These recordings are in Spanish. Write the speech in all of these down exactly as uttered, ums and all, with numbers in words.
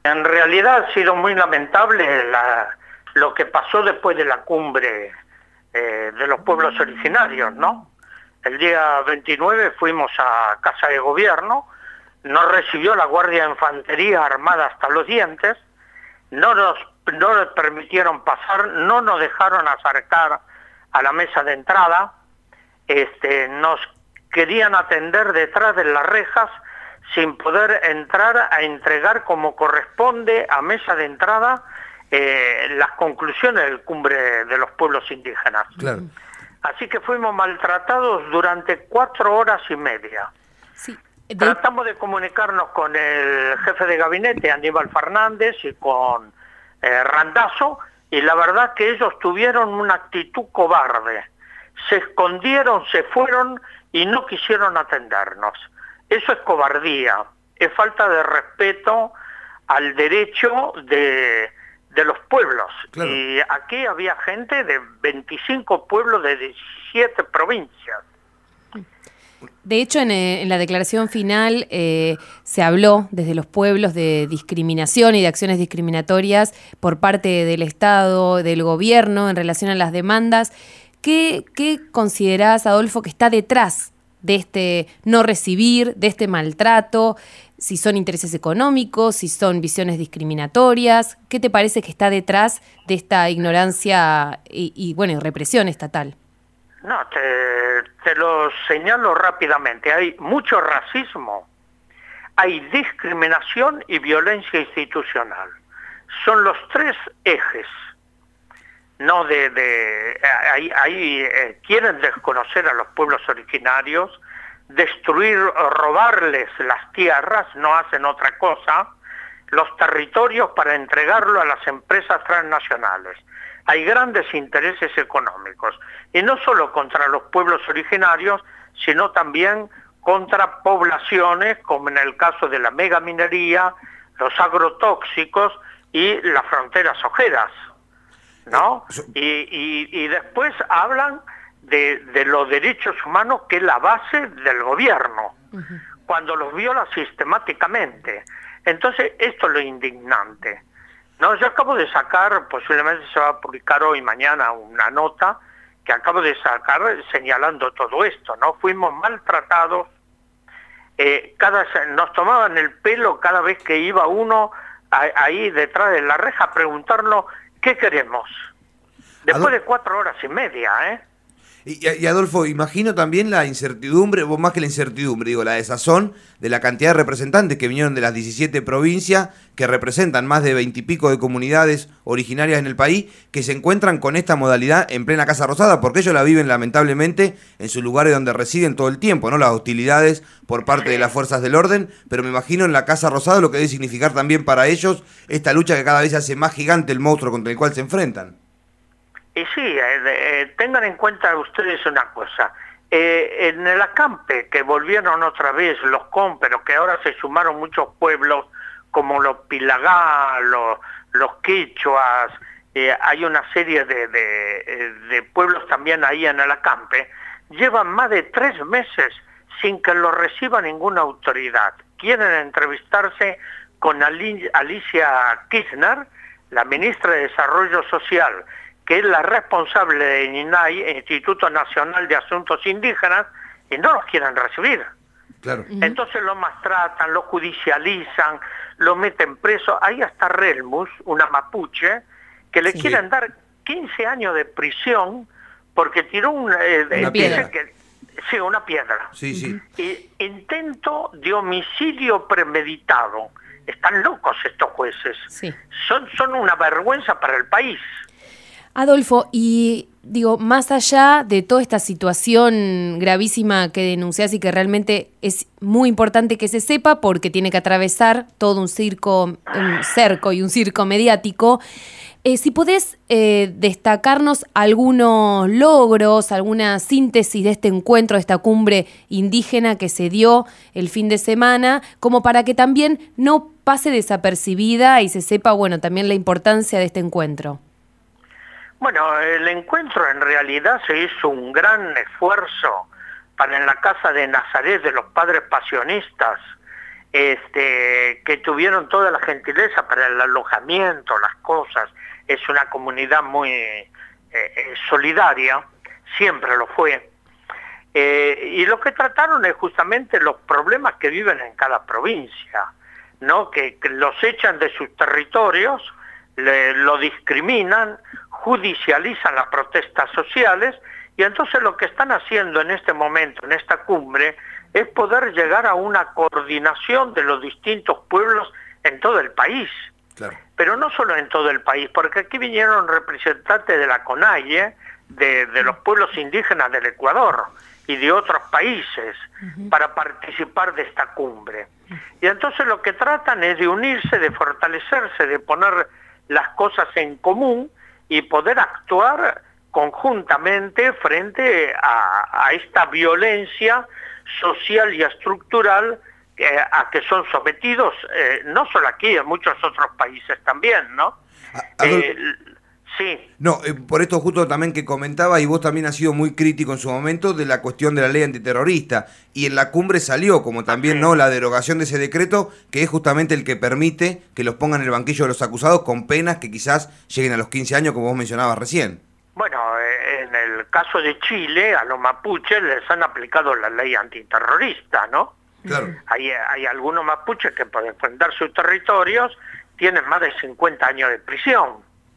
En realidad ha sido muy lamentable la, lo que pasó después de la cumbre eh, de los pueblos originarios, ¿no? El día veintinueve fuimos a Casa de Gobierno, nos recibió la Guardia de Infantería armada hasta los dientes, no nos, no nos permitieron pasar, no nos dejaron acercar a la mesa de entrada, este, nos querían atender detrás de las rejas sin poder entrar a entregar como corresponde a mesa de entrada eh, las conclusiones del cumbre de los pueblos indígenas. Claro. Así que fuimos maltratados durante cuatro horas y media. Sí. De... Tratamos de comunicarnos con el jefe de gabinete, Aníbal Fernández, y con eh, Randazzo, y la verdad que ellos tuvieron una actitud cobarde. Se escondieron, se fueron y no quisieron atendernos. Eso es cobardía, es falta de respeto al derecho de, de los pueblos. Claro. Y aquí había gente de veinticinco pueblos de diecisiete provincias. De hecho, en, en la declaración final eh, se habló desde los pueblos de discriminación y de acciones discriminatorias por parte del Estado, del gobierno, en relación a las demandas. ¿Qué, qué considerás, Adolfo, que está detrás de este no recibir, de este maltrato? Si son intereses económicos, si son visiones discriminatorias. ¿Qué te parece que está detrás de esta ignorancia y, y bueno, y represión estatal? No, te, te lo señalo rápidamente. Hay mucho racismo, hay discriminación y violencia institucional. Son los tres ejes. No de, de ahí, ahí eh, quieren desconocer a los pueblos originarios, destruir, robarles las tierras, no hacen otra cosa, los territorios para entregarlo a las empresas transnacionales. Hay grandes intereses económicos, y no solo contra los pueblos originarios, sino también contra poblaciones, como en el caso de la megaminería, los agrotóxicos y las fronteras ojeras, ¿no? Y, y, y después hablan de, de los derechos humanos, que es la base del gobierno, uh-huh. cuando los viola sistemáticamente. Entonces, esto es lo indignante. No, yo acabo de sacar, posiblemente se va a publicar hoy, mañana, una nota que acabo de sacar señalando todo esto, ¿no? Fuimos maltratados, eh, cada, nos tomaban el pelo cada vez que iba uno a, ahí detrás de la reja a preguntarnos qué queremos. Después Adol- de cuatro horas y media, ¿eh? Y, y Adolfo, imagino también la incertidumbre, o más que la incertidumbre, digo, la desazón de la cantidad de representantes que vinieron de las diecisiete provincias, que representan más de veintipico de comunidades originarias en el país, que se encuentran con esta modalidad en plena Casa Rosada, porque ellos la viven lamentablemente en sus lugares donde residen todo el tiempo, ¿no? Las hostilidades por parte de las fuerzas del orden, pero me imagino en la Casa Rosada lo que debe significar también para ellos esta lucha que cada vez se hace más gigante, el monstruo contra el cual se enfrentan. Y sí, eh, eh, tengan en cuenta ustedes una cosa. Eh, en el acampe, que volvieron otra vez los com, pero que ahora se sumaron muchos pueblos, como los pilagá, los, los quechuas, eh, hay una serie de, de, de pueblos también ahí en el acampe, llevan más de tres meses sin que lo reciba ninguna autoridad. Quieren entrevistarse con Alicia Kirchner, la ministra de Desarrollo Social, que es la responsable de INAI, Instituto Nacional de Asuntos Indígenas, y no los quieren recibir. Claro. Entonces lo maltratan, lo judicializan, lo meten preso. Hay hasta Relmus, una mapuche, que le sí. quieren dar quince años de prisión porque tiró una, eh, una piedra. Que, sí, una piedra. Sí, sí. Y intento de homicidio premeditado. Están locos estos jueces. Sí. Son, son una vergüenza para el país. Adolfo, y digo, más allá de toda esta situación gravísima que denunciás y que realmente es muy importante que se sepa porque tiene que atravesar todo un circo, un cerco y un circo mediático, eh, si podés eh, destacarnos algunos logros, alguna síntesis de este encuentro, de esta cumbre indígena que se dio el fin de semana, como para que también no pase desapercibida y se sepa, bueno, también la importancia de este encuentro. Bueno, el encuentro en realidad se hizo un gran esfuerzo para en la casa de Nazaret de los padres pasionistas este, que tuvieron toda la gentileza para el alojamiento, las cosas. Es una comunidad muy eh, eh, solidaria, siempre lo fue. Eh, y lo que trataron es justamente los problemas que viven en cada provincia, ¿no? Que, que los echan de sus territorios, le, lo discriminan, judicializan las protestas sociales, y entonces lo que están haciendo en este momento, en esta cumbre, es poder llegar a una coordinación de los distintos pueblos en todo el país. Claro. Pero no solo en todo el país, porque aquí vinieron representantes de la CONAIE, de, de los pueblos indígenas del Ecuador y de otros países, uh-huh, para participar de esta cumbre. Y entonces lo que tratan es de unirse, de fortalecerse, de poner las cosas en común y poder actuar conjuntamente frente a, a esta violencia social y estructural eh, a que son sometidos, eh, no solo aquí, en muchos otros países también, ¿no? Eh, sí. No, eh, por esto justo también que comentaba, y vos también has sido muy crítico en su momento de la cuestión de la ley antiterrorista, y en la cumbre salió como también, sí, no, la derogación de ese decreto, que es justamente el que permite que los pongan en el banquillo de los acusados con penas que quizás lleguen a los quince años, como vos mencionabas recién. Bueno, en el caso de Chile, a los mapuches les han aplicado la ley antiterrorista, ¿no? Claro. Hay, hay algunos mapuches que por defender sus territorios tienen más de cincuenta años de prisión.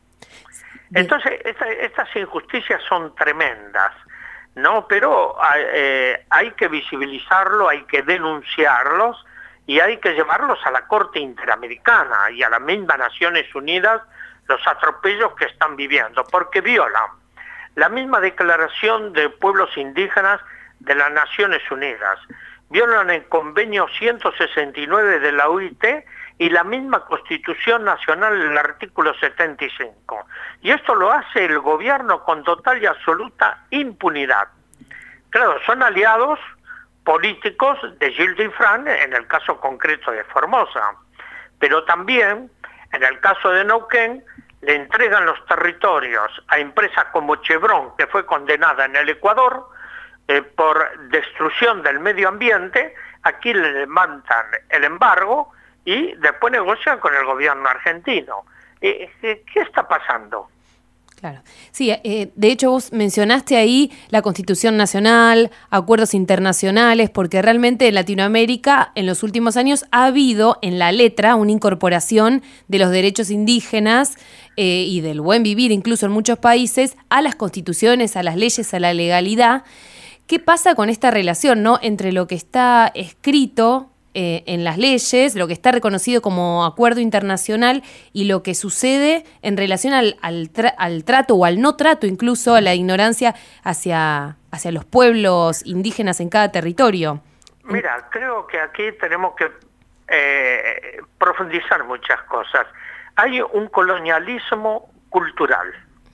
Entonces, esta, estas injusticias son tremendas, ¿no? Pero eh, hay que visibilizarlo, hay que denunciarlos y hay que llevarlos a la Corte Interamericana y a las mismas Naciones Unidas, los atropellos que están viviendo, porque violan la misma Declaración de Pueblos Indígenas de las Naciones Unidas, violan el convenio ciento sesenta y nueve de la O I T y la misma Constitución Nacional, el artículo setenta y cinco. Y esto lo hace el gobierno con total y absoluta impunidad. Claro, son aliados políticos de Gilles Dufresne, en el caso concreto de Formosa, pero también, en el caso de Neuquén, le entregan los territorios a empresas como Chevron, que fue condenada en el Ecuador eh, por destrucción del medio ambiente. Aquí le levantan el embargo y después negocian con el gobierno argentino. Eh, eh, ¿Qué está pasando? Claro. Sí, eh, de hecho vos mencionaste ahí la Constitución Nacional, acuerdos internacionales, porque realmente en Latinoamérica en los últimos años ha habido en la letra una incorporación de los derechos indígenas eh, y del buen vivir incluso en muchos países a las constituciones, a las leyes, a la legalidad. ¿Qué pasa con esta relación, ¿no?, entre lo que está escrito Eh, en las leyes, lo que está reconocido como acuerdo internacional y lo que sucede en relación al, al, tra al trato o al no trato, incluso a la ignorancia hacia, hacia los pueblos indígenas en cada territorio? Mira, creo que aquí tenemos que eh, profundizar muchas cosas. Hay un colonialismo cultural,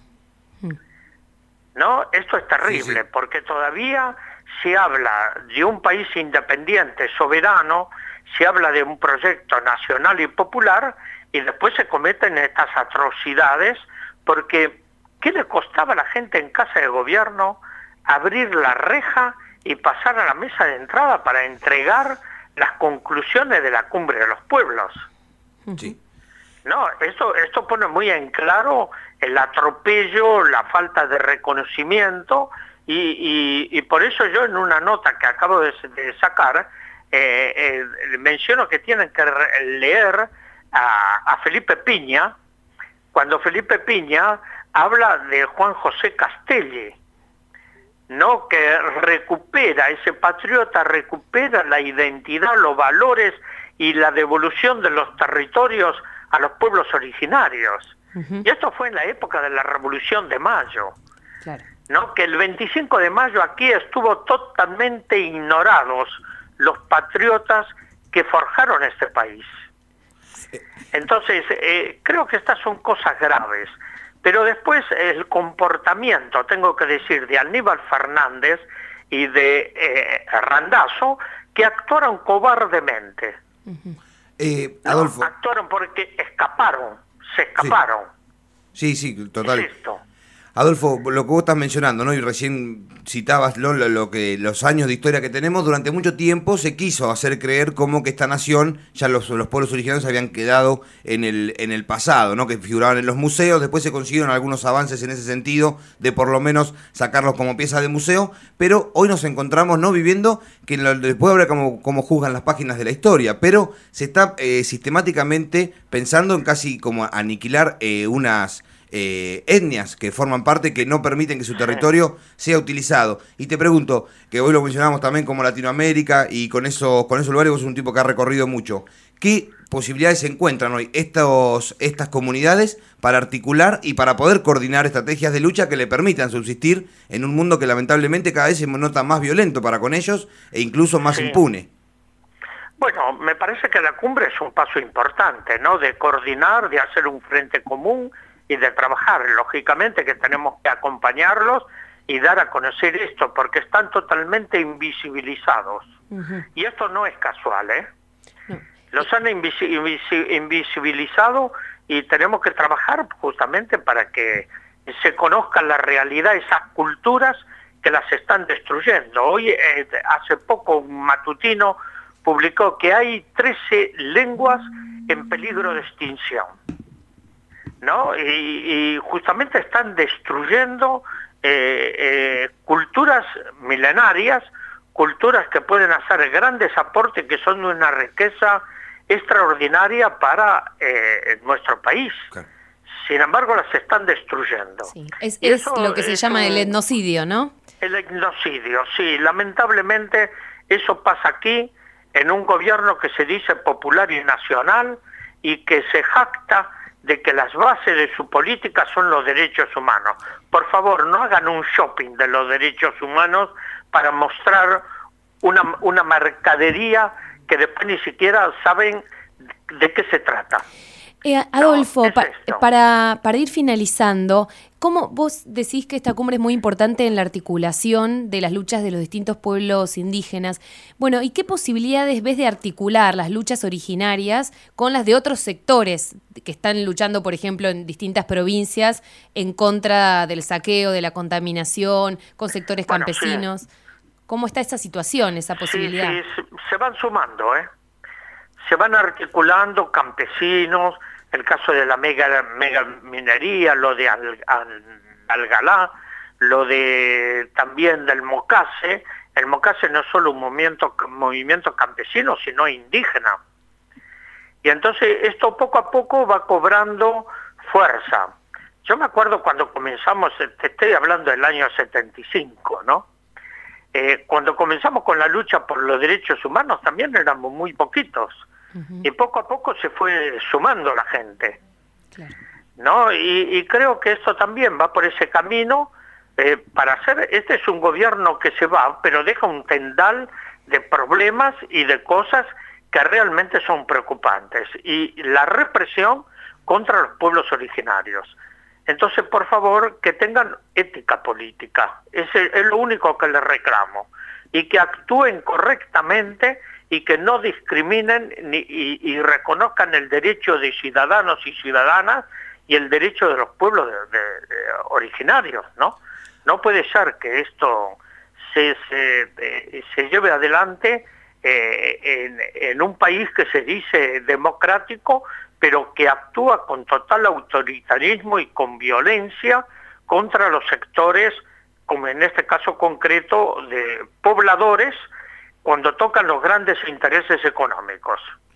¿no? Esto es terrible, sí, sí. Porque todavía se habla de un país independiente, soberano, se habla de un proyecto nacional y popular, y después se cometen estas atrocidades, porque ¿qué le costaba a la gente en casa de gobierno abrir la reja y pasar a la mesa de entrada para entregar las conclusiones de la Cumbre de los Pueblos? Sí. No, esto, esto pone muy en claro el atropello, la falta de reconocimiento. Y, y, y por eso yo en una nota que acabo de, de sacar eh, eh, menciono que tienen que leer a, a Felipe Piña, cuando Felipe Piña habla de Juan José Castelli, ¿no?, que recupera, ese patriota recupera la identidad, los valores y la devolución de los territorios a los pueblos originarios. Uh-huh. Y esto fue en la época de la Revolución de Mayo. Claro. ¿No? Que el veinticinco de mayo aquí estuvo totalmente ignorados los patriotas que forjaron este país. Entonces, eh, creo que estas son cosas graves. Pero después el comportamiento, tengo que decir, de Aníbal Fernández y de eh, Randazzo, que actuaron cobardemente. Uh-huh. eh, Adolfo. ¿No? Actuaron porque escaparon, se escaparon. Sí, sí, sí, total. Es esto. Adolfo, lo que vos estás mencionando, ¿no? Y recién citabas lo, lo, lo que los años de historia que tenemos, durante mucho tiempo se quiso hacer creer como que esta nación, ya los, los pueblos originarios habían quedado en el, en el pasado, ¿no? Que figuraban en los museos, después se consiguieron algunos avances en ese sentido, de por lo menos sacarlos como pieza de museo, pero hoy nos encontramos, ¿no? Viviendo, que lo, después habrá como, como juzgan las páginas de la historia, pero se está eh, sistemáticamente pensando en casi como aniquilar eh, unas... Eh, etnias que forman parte, que no permiten que su territorio sea utilizado. Y te pregunto, que hoy lo mencionamos también como Latinoamérica, y con, eso, con esos lugares vos sos un tipo que ha recorrido mucho, ¿qué posibilidades se encuentran hoy estos, estas comunidades para articular y para poder coordinar estrategias de lucha que le permitan subsistir en un mundo que lamentablemente cada vez se nota más violento para con ellos e incluso más sí. impune? Bueno, me parece que la cumbre es un paso importante, ¿no? De coordinar, de hacer un frente común y de trabajar. Lógicamente que tenemos que acompañarlos y dar a conocer esto, porque están totalmente invisibilizados. Uh-huh. Y esto no es casual, ¿eh? No. Los han invisi invisi invisibilizado y tenemos que trabajar justamente para que se conozca la realidad, esas culturas que las están destruyendo. Hoy, eh, hace poco, un matutino publicó que hay trece lenguas en peligro de extinción, ¿no? Y, y justamente están destruyendo eh, eh, culturas milenarias, culturas que pueden hacer grandes aportes, que son de una riqueza extraordinaria para eh, nuestro país. Okay. Sin embargo, las están destruyendo. Sí. Es, es lo que se llama un, el etnocidio, ¿no? El etnocidio, sí. Lamentablemente eso pasa aquí, en un gobierno que se dice popular y nacional y que se jacta de que las bases de su política son los derechos humanos. Por favor, no hagan un shopping de los derechos humanos para mostrar una, una mercadería que después ni siquiera saben de qué se trata. Eh, Adolfo, no, pa para, para ir finalizando, ¿cómo vos decís que esta cumbre es muy importante en la articulación de las luchas de los distintos pueblos indígenas? Bueno, ¿y qué posibilidades ves de articular las luchas originarias con las de otros sectores que están luchando, por ejemplo, en distintas provincias en contra del saqueo, de la contaminación, con sectores bueno, campesinos? Sí. ¿Cómo está esa situación, esa posibilidad? Sí, sí, se van sumando, ¿eh? Se van articulando campesinos, el caso de la mega, mega minería, lo de Al, Al, Algalá, lo de también del Mocase. El Mocase no es solo un movimiento, movimiento campesino, sino indígena. Y entonces esto poco a poco va cobrando fuerza. Yo me acuerdo cuando comenzamos, te estoy hablando del año setenta y cinco, ¿no? Eh, cuando comenzamos con la lucha por los derechos humanos también éramos muy poquitos. Uh-huh. Y poco a poco se fue sumando la gente, claro. ¿No? Y, y creo que esto también va por ese camino eh, para hacer, este es un gobierno que se va, pero deja un tendal de problemas y de cosas que realmente son preocupantes. Y la represión contra los pueblos originarios. Entonces, por favor, que tengan ética política. Es, es lo único que les reclamo. Y que actúen correctamente y que no discriminen ni, y, y reconozcan el derecho de ciudadanos y ciudadanas y el derecho de los pueblos de, de, de originarios, ¿no? No puede ser que esto se, se, de, se lleve adelante eh, en, en un país que se dice democrático, pero que actúa con total autoritarismo y con violencia contra los sectores, como en este caso concreto, de pobladores, cuando tocan los grandes intereses económicos.